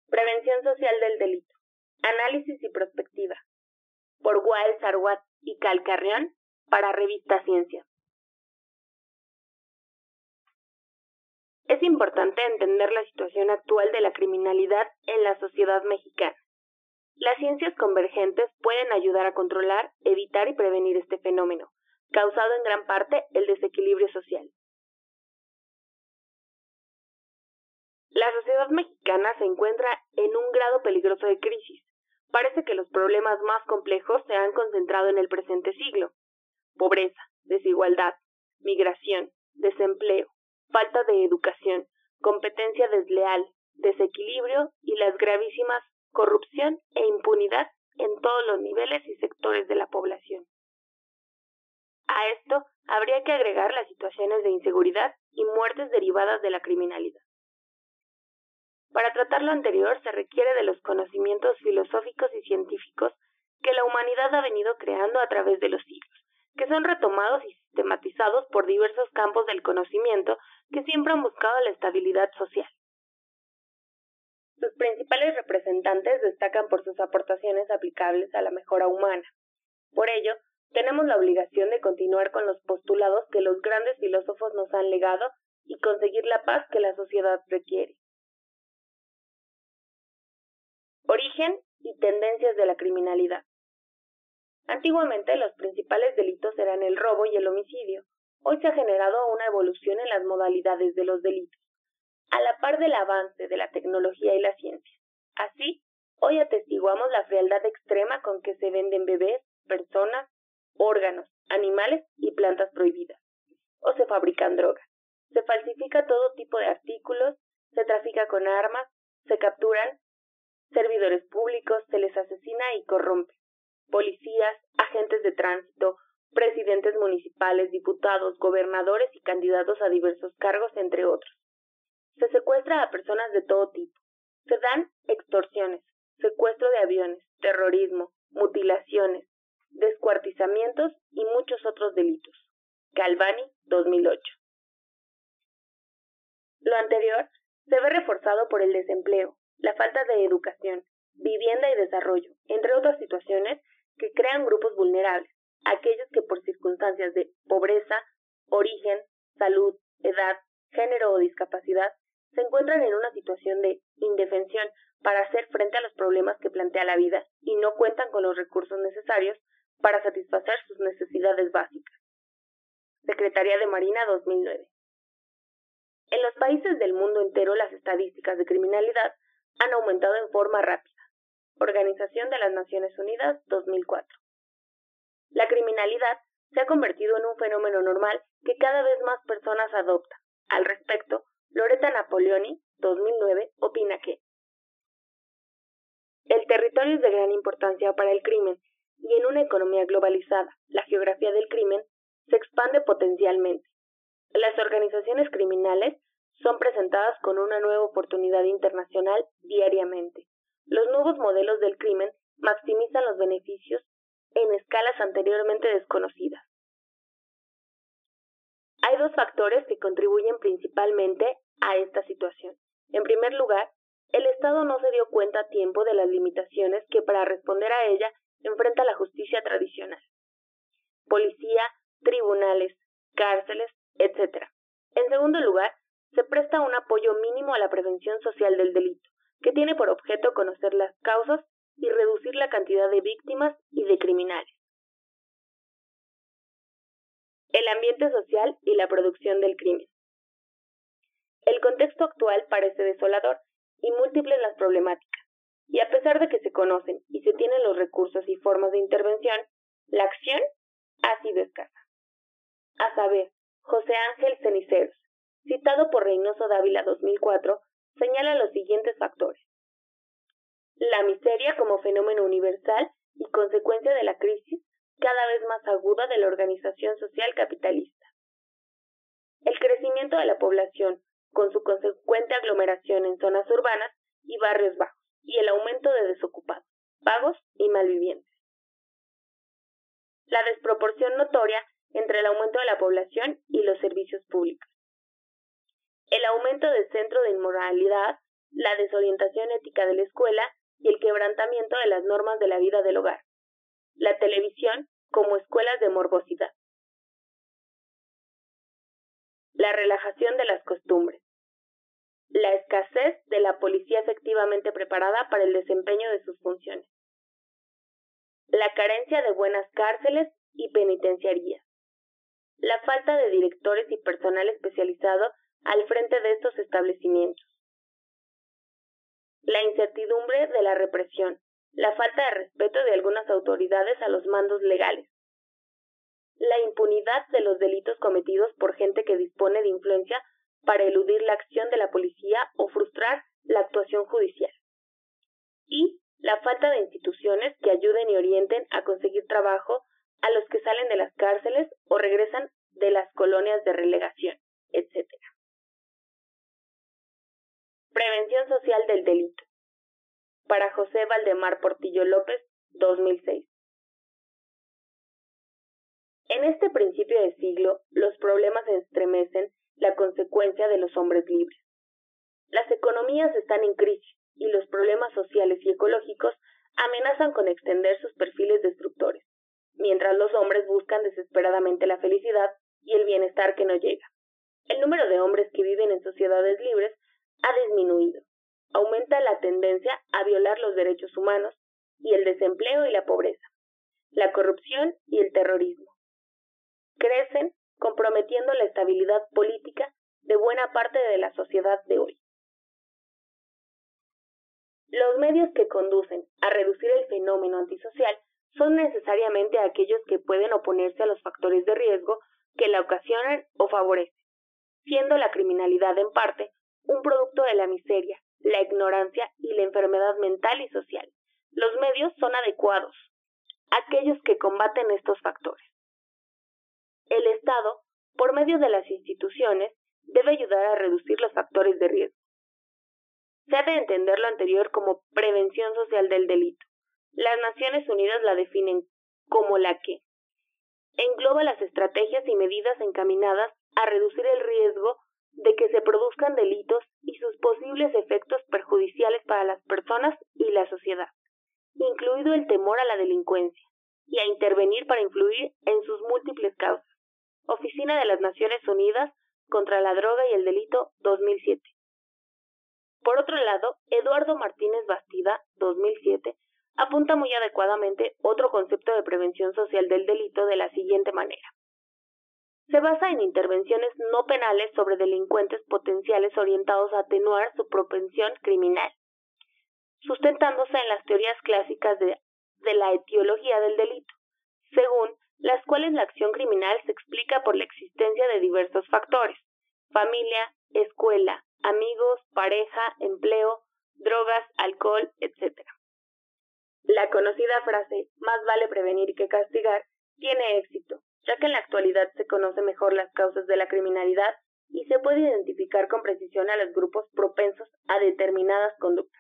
Prevención social del delito. Análisis y prospectiva. Por Wael Sarwat y Cal Carrión para Revista Ciencia. Es importante entender la situación actual de la criminalidad en la sociedad mexicana. Las ciencias convergentes pueden ayudar a controlar, evitar y prevenir este fenómeno, causado en gran parte el desequilibrio social. La sociedad mexicana se encuentra en un grado peligroso de crisis. Parece que los problemas más complejos se han concentrado en el presente siglo. Pobreza, desigualdad, migración, desempleo, falta de educación, competencia desleal, desequilibrio y las gravísimas corrupción e impunidad en todos los niveles y sectores de la población. A esto habría que agregar las situaciones de inseguridad y muertes derivadas de la criminalidad. Para tratar lo anterior se requiere de los conocimientos filosóficos y científicos que la humanidad ha venido creando a través de los siglos, que son retomados y sistematizados por diversos campos del conocimiento que siempre han buscado la estabilidad social. Sus principales representantes destacan por sus aportaciones aplicables a la mejora humana. Por ello, tenemos la obligación de continuar con los postulados que los grandes filósofos nos han legado y conseguir la paz que la sociedad requiere. Origen y tendencias de la criminalidad. Antiguamente los principales delitos eran el robo y el homicidio. Hoy se ha generado una evolución en las modalidades de los delitos, a la par del avance de la tecnología y la ciencia. Así, hoy atestiguamos la frialdad extrema con que se venden bebés, personas, órganos, animales y plantas prohibidas. O se fabrican drogas. Se falsifica todo tipo de artículos, se trafica con armas, se capturan servidores públicos, se les asesina y corrompe. Policías, agentes de tránsito, presidentes municipales, diputados, gobernadores y candidatos a diversos cargos, entre otros. Se secuestra a personas de todo tipo. Se dan extorsiones, secuestro de aviones, terrorismo, mutilaciones, descuartizamientos y muchos otros delitos. Galvani, 2008. Lo anterior se ve reforzado por el desempleo, la falta de educación, vivienda y desarrollo, entre otras situaciones que crean grupos vulnerables, aquellos que por circunstancias de pobreza, origen, salud, edad, género o discapacidad se encuentran en una situación de indefensión para hacer frente a los problemas que plantea la vida y no cuentan con los recursos necesarios para satisfacer sus necesidades básicas. Secretaría de Marina, 2009. En los países del mundo entero las estadísticas de criminalidad han aumentado en forma rápida. Organización de las Naciones Unidas, 2004. La criminalidad se ha convertido en un fenómeno normal que cada vez más personas adoptan. Al respecto, Loretta Napoleoni, 2009, opina que el territorio es de gran importancia para el crimen y en una economía globalizada, la geografía del crimen se expande potencialmente. Las organizaciones criminales son presentadas con una nueva oportunidad internacional diariamente. Los nuevos modelos del crimen maximizan los beneficios en escalas anteriormente desconocidas. Hay dos factores que contribuyen principalmente a esta situación. En primer lugar, el Estado no se dio cuenta a tiempo de las limitaciones que para responder a ella enfrenta la justicia tradicional. Policía, tribunales, cárceles, etc. En segundo lugar, se presta un apoyo mínimo a la prevención social del delito, que tiene por objeto conocer las causas y reducir la cantidad de víctimas y de criminales. El ambiente social y la producción del crimen. El contexto actual parece desolador y múltiples las problemáticas, y a pesar de que se conocen y se tienen los recursos y formas de intervención, la acción ha sido escasa. A saber, José Ángel Ceniceros, citado por Reynoso Dávila 2004, señala los siguientes factores. La miseria como fenómeno universal y consecuencia de la crisis cada vez más aguda de la organización social capitalista. El crecimiento de la población, con su consecuente aglomeración en zonas urbanas y barrios bajos, y el aumento de desocupados, vagos y malvivientes. La desproporción notoria entre el aumento de la población y los servicios públicos. El aumento del centro de inmoralidad la desorientación ética de la escuela y el quebrantamiento de las normas de la vida del hogar. La televisión como escuelas de morbosidad. La relajación de las costumbres. La escasez de la policía efectivamente preparada para el desempeño de sus funciones. La carencia de buenas cárceles y penitenciarías. La falta de directores y personal especializado al frente de estos establecimientos. La incertidumbre de la represión, la falta de respeto de algunas autoridades a los mandos legales. La impunidad de los delitos cometidos por gente que dispone de influencia para eludir la acción de la policía o frustrar la actuación judicial. Y la falta de instituciones que ayuden y orienten a conseguir trabajo a los que salen de las cárceles o regresan de las colonias de relegación, etc. Prevención social del delito. Para José Valdemar Portillo López, 2006. En este principio de siglo, los problemas estremecen la consecuencia de los hombres libres. Las economías están en crisis y los problemas sociales y ecológicos amenazan con extender sus perfiles destructores, mientras los hombres buscan desesperadamente la felicidad y el bienestar que no llega. El número de hombres que viven en sociedades libres ha disminuido. Aumenta la tendencia a violar los derechos humanos y el desempleo y la pobreza, la corrupción y el terrorismo. Crecen comprometiendo la estabilidad política de buena parte de la sociedad de hoy. Los medios que conducen a reducir el fenómeno antisocial son necesariamente aquellos que pueden oponerse a los factores de riesgo que la ocasionan o favorecen, siendo la criminalidad en parte un producto de la miseria, la ignorancia y la enfermedad mental y social. Los medios son adecuados, aquellos que combaten estos factores. El Estado, por medio de las instituciones, debe ayudar a reducir los factores de riesgo. Se ha de entender lo anterior como prevención social del delito. Las Naciones Unidas la definen como la que engloba las estrategias y medidas encaminadas a reducir el riesgo de que se produzcan delitos y sus posibles efectos perjudiciales para las personas y la sociedad, incluido el temor a la delincuencia, y a intervenir para influir en sus múltiples causas. Oficina de las Naciones Unidas contra la Droga y el Delito, 2007. Por otro lado, Eduardo Martínez Bastida, 2007, apunta muy adecuadamente otro concepto de prevención social del delito de la siguiente manera. Se basa en intervenciones no penales sobre delincuentes potenciales orientados a atenuar su propensión criminal, sustentándose en las teorías clásicas de la etiología del delito, según las cuales la acción criminal se explica por la existencia de diversos factores: familia, escuela, amigos, pareja, empleo, drogas, alcohol, etc. La conocida frase "más vale prevenir que castigar" tiene éxito, ya que en la actualidad se conoce mejor las causas de la criminalidad y se puede identificar con precisión a los grupos propensos a determinadas conductas.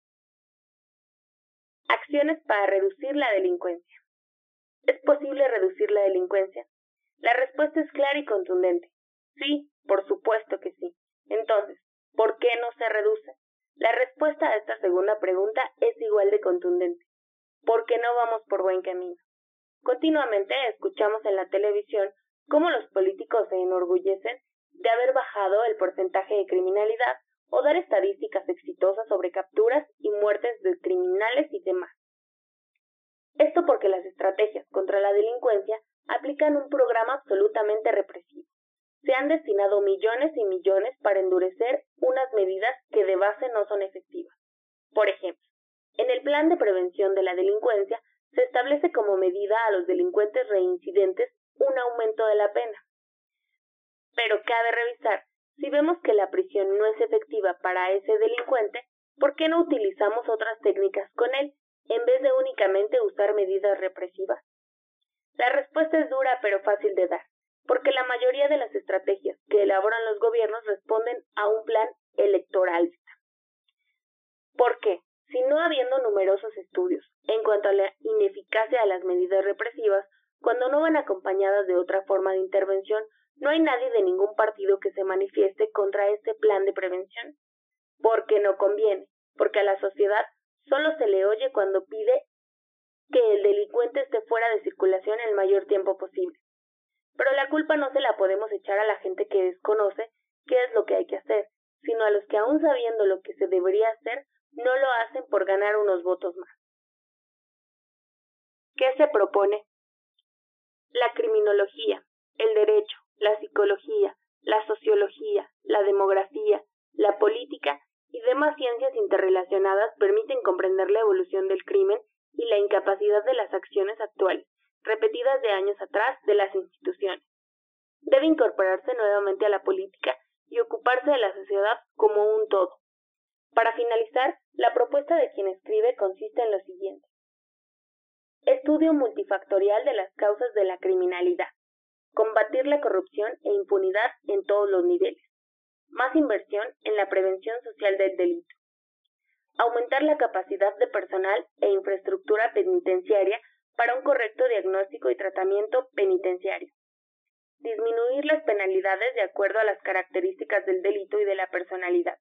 Acciones para reducir la delincuencia. ¿Es posible reducir la delincuencia? La respuesta es clara y contundente. Sí, por supuesto que sí. Entonces, ¿por qué no se reduce? La respuesta a esta segunda pregunta es igual de contundente. Porque no vamos por buen camino. Continuamente escuchamos en la televisión cómo los políticos se enorgullecen de haber bajado el porcentaje de criminalidad o dar estadísticas exitosas sobre capturas y muertes de criminales y demás. Esto porque las estrategias contra la delincuencia aplican un programa absolutamente represivo. Se han destinado millones y millones para endurecer unas medidas que de base no son efectivas. Por ejemplo, en el Plan de Prevención de la Delincuencia se establece como medida a los delincuentes reincidentes un aumento de la pena. Pero cabe revisar, si vemos que la prisión no es efectiva para ese delincuente, ¿por qué no utilizamos otras técnicas con él, en vez de únicamente usar medidas represivas? La respuesta es dura pero fácil de dar, porque la mayoría de las estrategias que elaboran los gobiernos responden a un plan electoralista. ¿Por qué? Si no habiendo numerosos estudios en cuanto a la ineficacia de las medidas represivas, cuando no van acompañadas de otra forma de intervención, no hay nadie de ningún partido que se manifieste contra este plan de prevención. porque no conviene, porque a la sociedad solo se le oye cuando pide que el delincuente esté fuera de circulación el mayor tiempo posible. Pero la culpa no se la podemos echar a la gente que desconoce qué es lo que hay que hacer, sino a los que aún sabiendo lo que se debería hacer, no lo hacen por ganar unos votos más. ¿Qué se propone? La criminología, el derecho, la psicología, la sociología, la demografía, la política y demás ciencias interrelacionadas permiten comprender la evolución del crimen y la incapacidad de las acciones actuales, repetidas de años atrás, de las instituciones. Debe incorporarse nuevamente a la política y ocuparse de la sociedad como un todo. Para finalizar, la propuesta de quien escribe consiste en lo siguiente. Estudio multifactorial de las causas de la criminalidad. Combatir la corrupción e impunidad en todos los niveles. Más inversión en la prevención social del delito. Aumentar la capacidad de personal e infraestructura penitenciaria para un correcto diagnóstico y tratamiento penitenciario. Disminuir las penalidades de acuerdo a las características del delito y de la personalidad.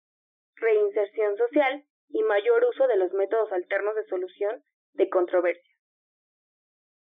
Reinserción social y mayor uso de los métodos alternos de solución de controversias.